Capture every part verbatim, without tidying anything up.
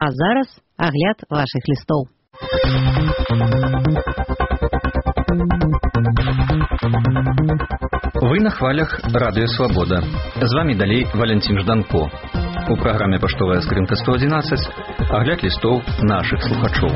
А зараз агляд вашых лістоў. Вы на хвалях Радыё Свабода. З вами далей Валентин Жданко. У праграме «Паштовая скрынка сто адзінаццаць» агляд лістоў нашых слухачоў.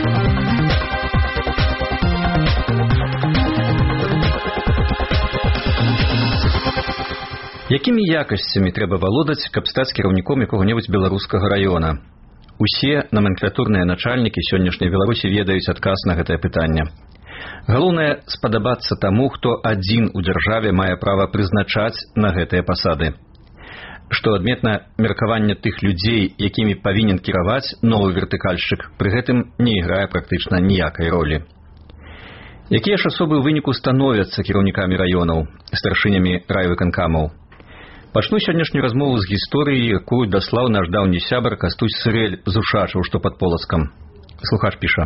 Якімі якасцямі трэба валодаць, каб стаць кіраўніком якога-небудзь беларускага раёна? Усе наменклатурныя начальнікі сённяшняй Беларусі ведаюць адказ на гэтае пытанне. Галоўнае спадабацца таму, хто адзін у дзяржаве мае права прызначаць на гэтыя пасады. Што адметна, меркаванне тых людзей, якімі павінен кіраваць новы вертыкальшчык, пры гэтым не іграе практычна ніякай ролі. Якія ж асобы ў выніку становяцца кіраўнікамі раёнаў, старшынямі райвыканкамаў? Пачну сённяшнюю размову з гісторыі, якую даслаў наш даўні сябар Кастусь Сырэль з Ушачаў, што пад Полацкам. Слухач піша.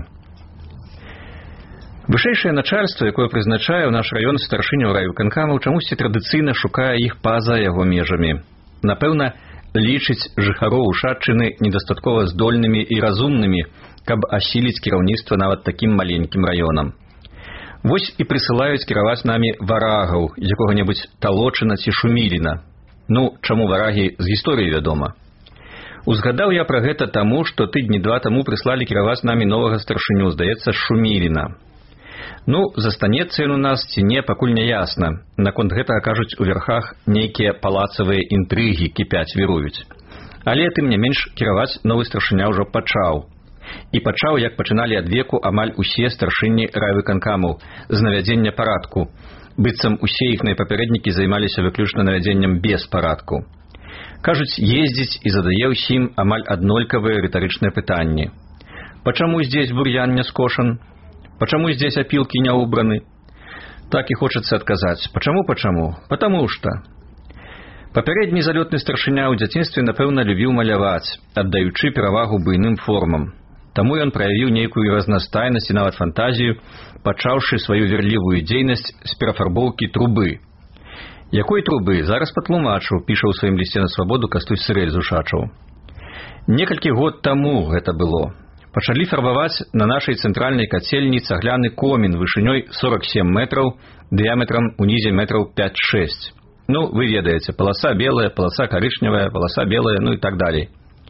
Вышэйшае начальства, якое прызначае ў наш раён старшыняў райвыканкамаў, чамусьці традыцыйна шукае іх па-за яго межамі. Напэўна, лічыць жыхароў Ушаччыны недастаткова здольнымі і разумнымі, каб асіліць кіраўніцтва нават такім маленькім раёнам. Вось і прысылаюць кіраваць намі варагаў, з якога-небудзь Талочына ці Шуміліна. Ну, чаму варагі, з гісторыі вядома. Узгадаў я пра гэта таму, што тыдні два таму прыслалі кіраваць намі новага старшыню, здаецца, Шуміліна. Ну, застанецца ён у нас ці не, пакуль не ясна. Наконт гэтага, кажуць, у вярхах нейкія палацавыя інтрыгі кіпяць, віруюць. Але, тым не менш, кіраваць новы старшыня ўжо пачаў. І пачаў, як пачыналі ад веку амаль усе старшыні райвыканкамаў, з навядзення парадку. Быццам усе іхныя папярэднікі займаліся выключна навядзеннем беспарадку. Кажуць, ездзіць і задае ўсім амаль аднолькавыя рытарычныя пытанні. Пачаму здесь бур'ян не скошан? Пачаму здесь апілкі не убраны? Так і хочацца адказаць. Пачаму, пачаму? Потому што. Папярэдні залётны старшыня ў дзяцінстве, напэўна, любіў маляваць, аддаючы перавагу буйным формам. Таму ён праявіў нейкую разнастайнасць і нават фантазію, пачаўшы сваю верлівую дзейнасць з перафарбоўкі трубы. Якой трубы? Зараз патлумачу, піша ў сваім лісце на свабоду Кастусь Сырэль з Ушачаў. Некалькі год таму гэта было. Пачалі фарбаваць на нашай цэнтральнай кацельні цагляны комін вышынёй сорок сем метраў, дыяметрам унізе метраў пяць-шэсць. Ну, вы ведаеце, паласа белая, паласа карычневая, паласа белая, ну і так далей.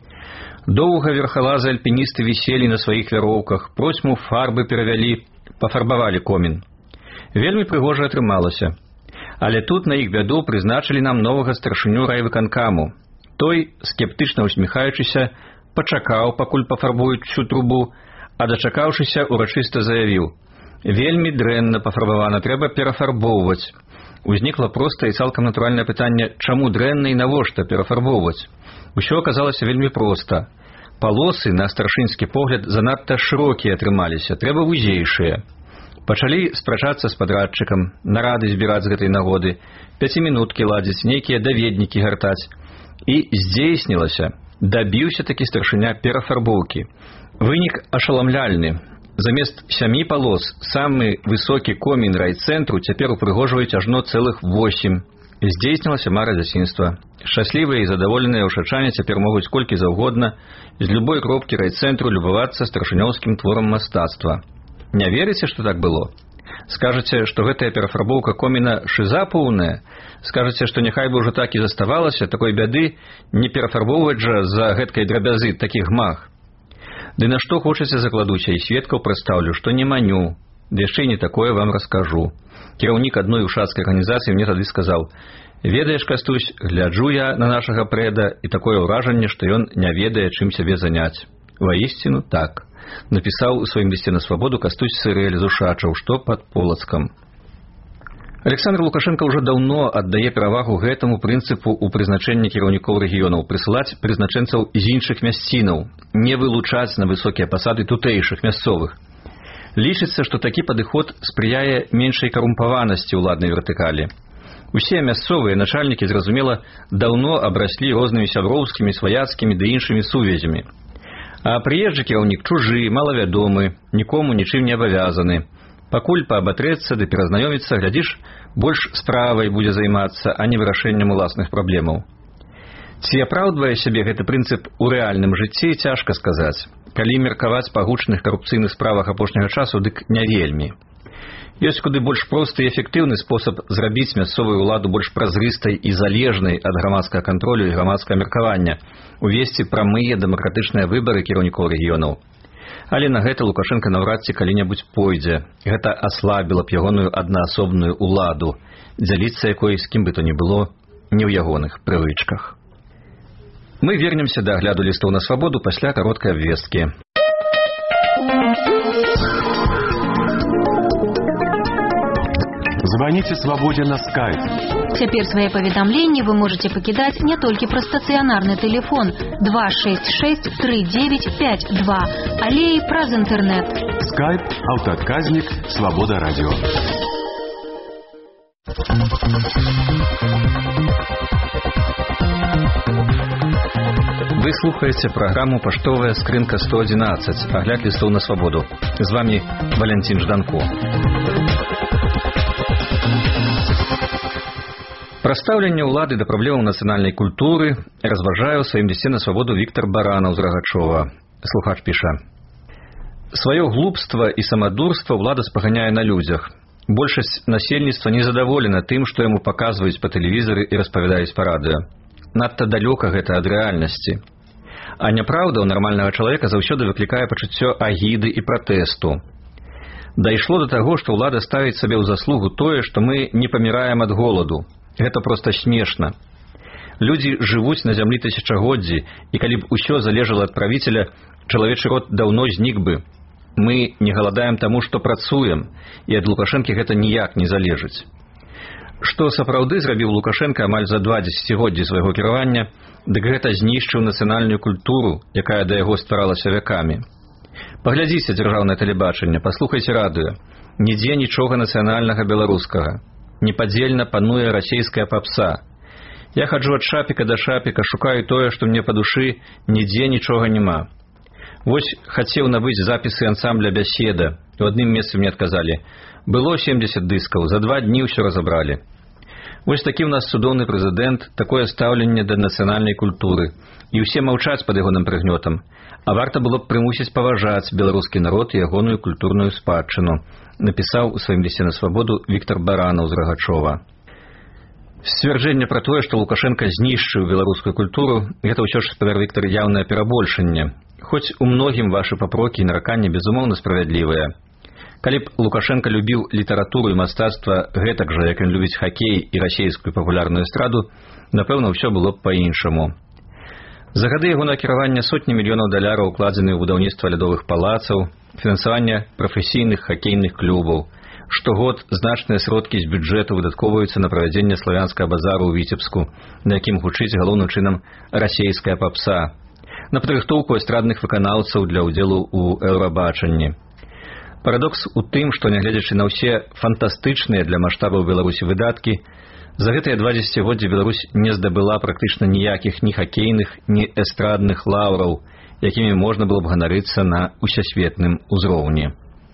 Доўга верхалазы альпіністы віселі на сваіх вяроўках, процьму фарбы перавялі, пафарбавалі комін. Вельмі прыгожа атрымалася. Але тут на іх бяду прызначылі нам новага старшыню райвыканкаму. Той, скептычна усміхаючыся, пачакаў, пакуль пафарбуюць всю трубу, а дачакаўшыся, урачыста заявіў: «Вельмі дрэнна пафарбавана, трэба перафарбоўваць». Узнікла простае і цалкам натуральнае пытанне, чаму дрэнна і навошта перафарбоўваць? Усё аказалася вельмі проста. Палосы, на старшынскі погляд, занадта шырокія атрымаліся, трэба вузейшыя. Пачалі спрачацца з падрадчыкам, нарады збіраць з гэтай нагоды, пяцімінуткі ладзіць, нейкія даведнікі гартаць. І здзейснілася, дабіўся такі старшыня перафарбоўкі. Вынік ашаламляльны. Замест сямі палос самы высокі комін райцэнтру цяпер упрыгожваюць ажно цэлых восем. Здзейснілася мара дзяцінства. Шчаслівыя і задаволеныя ушачане цяпер могуць колькі заўгодна з любой кропкі райцэнтру любавацца старшынёўскім творам мастацтва. Не верыце, што так было? Скажаце, што гэтая перафарбоўка коміна шыза поўная? Скажаце, што няхай бы ўжо так і заставалася, такой бяды не перафарбоўваць жа за гэткай драбязы такіх гмах. Ды на што хочаце закладуся, і сведкаў прадстаўлю, што не маню, ды яшчэ не такое вам раскажу. Кіраўнік адной ушацкай арганізацыі мне тады сказаў: «Ведаеш, Кастусь, гляджу я на нашага прэда, і такое ўражанне, што ён не ведае, чым сябе заняць». Ваісціну так. Напісаў у сваім лісце на свабоду Кастусь Сырэль з Ушачаў, што пад Полацкам. Александр Лукашенко ўжо даўно аддае перавагу гэтаму прынцыпу ў прызначэнні кіраўнікоў рэгіёнаў, прысылаць прызначэнцаў з іншых мясцінаў, не вылучаць на высокія пасады тутэйшых мясцовых. Лічыцца, што такі падыход спрыяе меншай карумпаванасці ўладнай вертыкалі. Усе мясцовыя начальнікі, зразумела, даўно абраслі рознымі сяброўскімі, сваяцкімі ды іншымі сувязямі. А прыезджы кіраўнік чужы, малавядомы, нікому нічым не абавязаны. Пакуль паабатрэцца ды перазнаёміцца, глядзіш, больш справай будзе займацца, а не вырашэннем уласных праблемаў. Ці апраўдвае сябе гэты прынцып у рэальным жыцці, цяжка сказаць. Калі меркаваць па гучных карупцыйных справах апошняга часу, дык не вельмі. Ёсць куды больш просты і эфектыўны спосаб зрабіць мясцовую ўладу больш празрыстай і залежнай ад грамадскага кантролю і грамадскага меркавання, увесці прамыя дэмакратычныя выбары кіраўнікоў рэгіёнаў. Але на гэта Лукашенко наўрад ці калі-небудзь пойдзе. Гэта аслабіла б ягоную аднаасобную ўладу, дзяліцца якой з кім бы то ні было не ў ягоных прывычках. Мы вернемся да агляду лістоў на свабоду пасля кароткай абвесткі. Звоните «Свободе» на скайп. Цяпер свае паведамленні вы можете пакідаць не толькі пра стацыянарны тэлефон два шэсць шэсць тры дзевяць пяць два, але і праз інтэрнэт. Скайп, аўтаадказнік, «Свобода» радио. Вы слухаеце праграму «Паштовая скрынка сто адзінаццаць», агляд лістоў на свабоду. З вами Валянцін Жданко. Пра стаўленне ўлады да праблемаў нацыянальнай культуры разважае ў сваім лісце на свабоду Віктар Баранаў з Рагачова. Слухач піша: «Сваё глупства і самадурства ўлада спаганяе на людзях. Большасць насельніцтва незадаволена тым, што яму паказваюць па тэлевізары і распавядаюць па радыё. Надта далёка гэта ад рэальнасці. А няпраўда ў нармальнага чалавека заўсёды выклікае пачуццё агіды і пратэсту. Дайшло да таго, што ўлада ставіць сабе ў заслугу тое, што мы не паміраем ад голаду. Гэта проста смешна. Людзі жывуць на зямлі тысячагоддзі, і калі б усё залежала ад правіцеля, чалавечы род даўно знік бы. Мы не галадаем таму, што працуем, і ад Лукашэнкі гэта ніяк не залежыць. Што сапраўды зрабіў Лукашенко амаль за два дзесяцігоддзі свайго кіравання, дык гэта знішчыў нацыянальную культуру, якая да яго стваралася вякамі. Паглядзіце дзяржаўнае тэлебачанне, паслухайце радыё. Нідзе нічога нацыянальнага беларускага. Непадзельна пануе расейская папса. Я хаджу ад шапіка да шапіка, шукаю тое, што мне па душы, нідзе нічога няма. Вось хацеў набыць запісы ансамбля «Бяседа». У адным месцы мне адказалі: было семдзесят дыскаў, за два дні ўсё разабралі. Вось такі ў нас цудоўны прэзідэнт, такое стаўленне да нацыянальнай культуры. І ўсе маўчаць пад ягоным прыгнётам. А варта было б прымусіць паважаць беларускі народ і ягоную культурную спадчыну, напісаў у сваім лісце на свабоду Віктар Баранаў з Рагачова. Сцвярджэнне пра тое, што Лукашенко знішчыў беларускую культуру, гэта ўсё ж, спадар Віктар, яўнае перабольшанне. Хоць у многім вашы папрокі і нараканні безумоўна справядлівыя. Калі б Лукашенко любіў літаратуру і мастацтва гэтак жа, як ён любіць хакей і расейскую папулярную эстраду, напэўна, ўсё было б па-іншаму. За гады яго накіравання сотні мільёнаў даляраў укладзены ў будаўніцтва лядовых палацаў, фінансаванне прафесійных хакейных клубаў. Штогод значныя сродкі з бюджэту выдаткоўваюцца на правядзенне славянскага базару ў Віцебску, на якім гучыць галоўным чынам расейская папса, на падрыхтоўку эстрадных выканаўцаў для ўдзелу ў еўрабачанні. Парадокс у тым, што, нягледзячы на ўсе фантастычныя для маштабаў Беларусі выдаткі, за гэтыя два дзесяцігоддзі Беларусь не здабыла практычна ніякіх ні хакейных, ні эстрадных лаўраў, якімі можна было б ганарыцца на усесветным узроўні.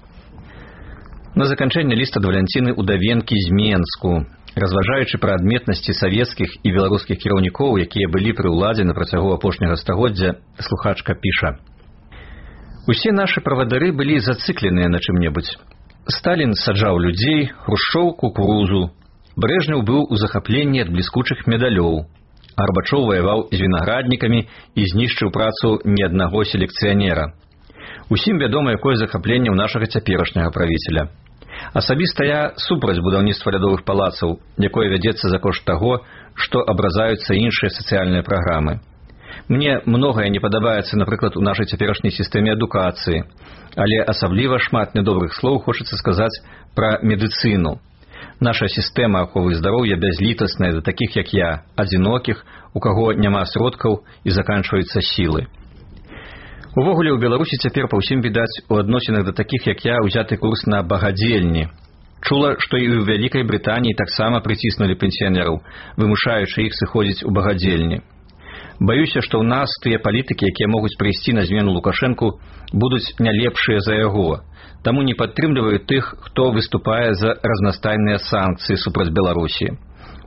На заканчэнне ліст ад Валянціны Удавенкі з Менску. Разважаючы пра адметнасці савецкіх і беларускіх кіраўнікоў, якія былі пры ўладзе на працягу апошняга стагоддзя, слухачка піша: «Усе нашы правадары былі зацыкленыя на чым-небудзь. Сталін саджаў людзей, Хрушчоў кукурузу, Брэжнеў быў у захапленні ад бліскучых медалёў, Гарбачоў ваяваў з вінаграднікамі і знішчыў працу ні аднаго селекцыянера. Усім вядома, якое захапленне ў нашага цяперашняга правіцеля. Асабіста я супраць будаўніцтва лядовых палацаў, якое вядзецца за кошт таго, што абразаюцца іншыя сацыяльныя праграмы. Мне многае не падабаецца, напрыклад, у нашай цяперашняй сістэме адукацыі, але асабліва шмат нядобрых слоў хочацца сказаць пра медыцыну. Наша сістэма аховы здароўя бязлітасная да такіх, як я, адзінокіх, у каго няма сродкаў і заканчваюцца сілы. Увогуле, у Беларусі цяпер па ўсім відаць у адносінах да такіх, як я, узяты курс на багадзельні. Чула, што і ў Вялікай Брытаніі таксама прыціснулі пенсіянераў, вымушаючы іх сыходзіць у багадзельні. Баюся, што ў нас тыя палітыкі, якія могуць прыйсці на змену Лукашэнку, будуць не лепшыя за яго. Таму не падтрымліваю тых, хто выступае за разнастайныя санкцыі супраць Беларусі.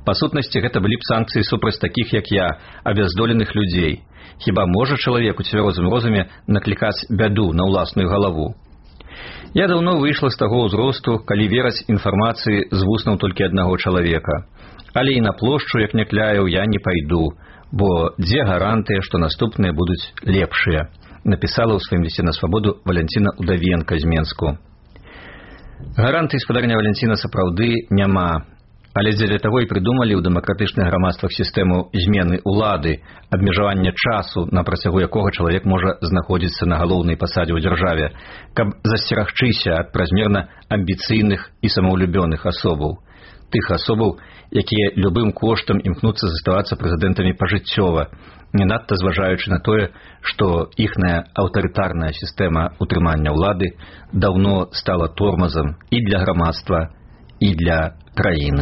Па сутнасці, гэта былі б санкцыі супраць такіх, як я, абяздоленых людзей. Хіба можа чалавек у цвярозым розуме наклікаць бяду на ўласную галаву? Я даўно выйшла з таго ўзросту, калі вераць інфармацыі з вуснаў толькі аднаго чалавека. Але і на плошчу, як някляяў, я не пайду, бо дзе гарантыя, што наступныя будуць лепшыя, напісала ў сваім лісце на свабоду Валянціна Удавенка з Менску. Гарантый, спадарня Валянціна, сапраўды няма. Але дзеля таго і прыдумалі ў дэмакратычных грамадствах сістэму змены ўлады, абмежавання часу, на працягу якога чалавек можа знаходзіцца на галоўнай пасадзе ў дзяржаве, каб засцерагчыся ад празмерна амбіцыйных і самаўлюбёных асобаў. Тых асобаў, якія любым коштам імкнуцца заставацца прэзідэнтамі пажыццёва, не надта зважаючы на тое, што іхная аўтарытарная сістэма утрымання ўлады даўно стала тормазам і для грамадства, і для краіны.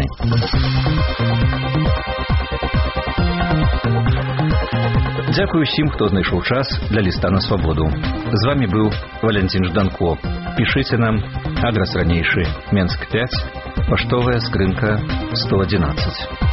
Дзякую ўсім, хто знайшоў час для ліста на свабоду. З вамі быў Валянцін Жданко. Пішыце нам, адрас ранейшы, Менск пяць, паштовая скрынка сто адзінаццаць.